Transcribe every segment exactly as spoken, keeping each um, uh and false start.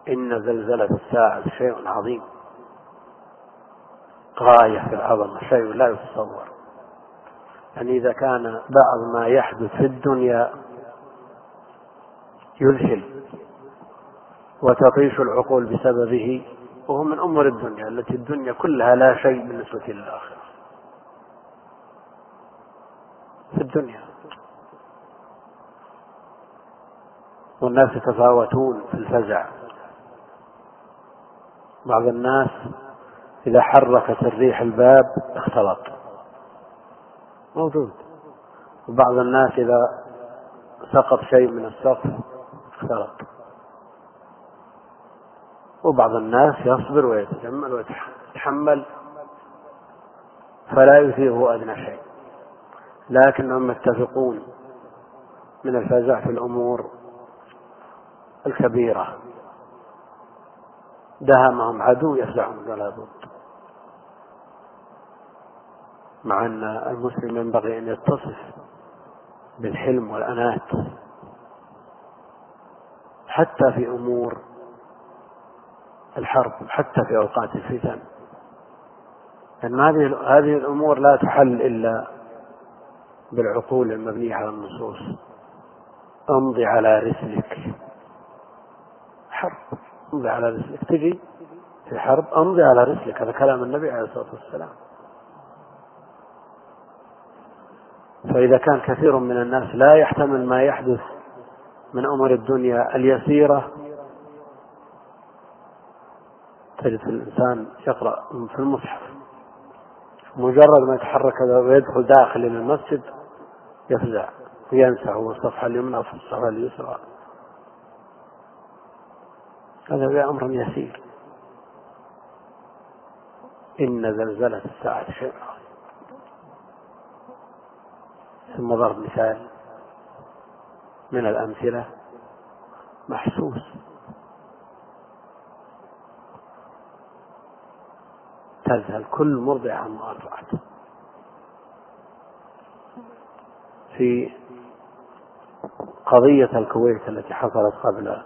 إن زلزلة الساعة شيء عظيم، غاية في العظمة، شيء لا يتصور. يعني إذا كان بعض ما يحدث في الدنيا يذهل وتطيش العقول بسببه، وهو من أمور الدنيا التي الدنيا كلها لا شيء بالنسبة للآخرة. في الدنيا والناس يتفاوتون في الفزع. بعض الناس إذا حركت الريح الباب اختلط، موجود. وبعض الناس إذا سقط شيء من السقف اختلط. وبعض الناس يصبر ويتجمل ويتحمل فلا يثيره أدنى شيء، لكنهم يتفقون من الفزع في الأمور الكبيرة. دهمهم عدو يفزعهم ولا بد. مع أن المسلم ينبغي أن يتصف بالحلم والأنات حتى في أمور الحرب، حتى في أوقات الفتن، لأن هذه هذه الأمور لا تحل إلا بالعقول المبنية على النصوص. امضي على رسلك، حرب، امضي على رسلك، تجي في حرب امضي على رسلك، هذا كلام النبي عليه الصلاة والسلام. فإذا كان كثير من الناس لا يحتمل ما يحدث من أمور الدنيا اليسيرة، تجد الإنسان يقرأ في المصحف، مجرد ما يتحرك ويدخل داخل المسجد يفزع وينسى هو الصفحة اليمنى في الصفحة اليسرى. هذا أمر يسير. إن زلزلة الساعة شيء. ثم ضرب مثال من الأمثلة محسوس. تذهل كل مرضع عما أرضعت. في قضية الكويت التي حصلت قبل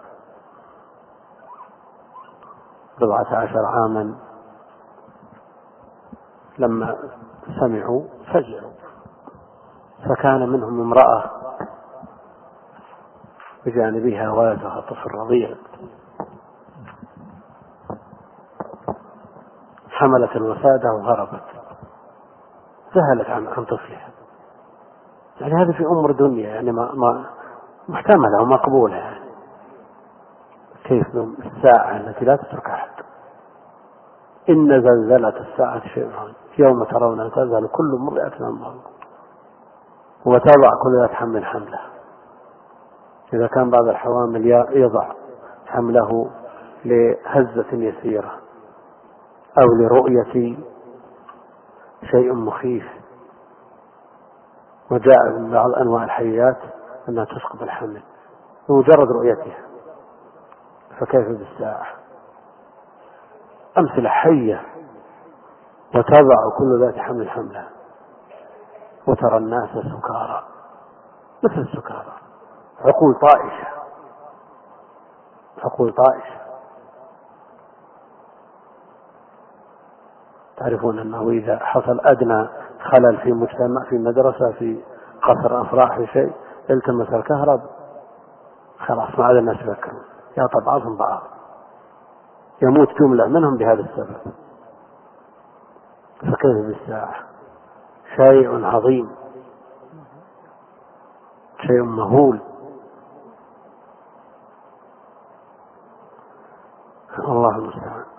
بضعة عشر عاما، لما سمعوا فزعوا، فكان منهم امرأة بجانبها ولدها طفل رضيع، حملت الوسادة وهربت، ذهلت عن عن طفلها. يعني هذه في أمور دنيا، يعني ما ما محتملة ومقبولة. يعني كيف الساعة التي لا تترك أحد. إن زلزلة الساعة شيء عظيم يوم ترون تذهل كل مرضعة عما أرضعت وتضع كل ذات حمل حمله. إذا كان بعض الحوامل يضع حمله لهزة يسيرة أو لرؤية شيء مخيف، وجاء من بعض أنواع الحيات أنها تسقط الحمل بمجرد رؤيتها، فكيف بالساعة؟ أمثلة حية. وتضع كل ذات حمل حملها وترى الناس سكارى، مثل السكارى، عقول طائشة، عقول طائشة. تعرفون أنه إذا حصل أدنى خلل في مجتمع، في مدرسة، في قصر أفراح، في شيء، التمس الكهرب، خلاص ما عاد الناس يفكرون، يعطى بعضهم بعض، يموت جملة منهم بهذا السبب. فكيف بالساعة؟ شيء عظيم، شيء مهول. الله المستعان.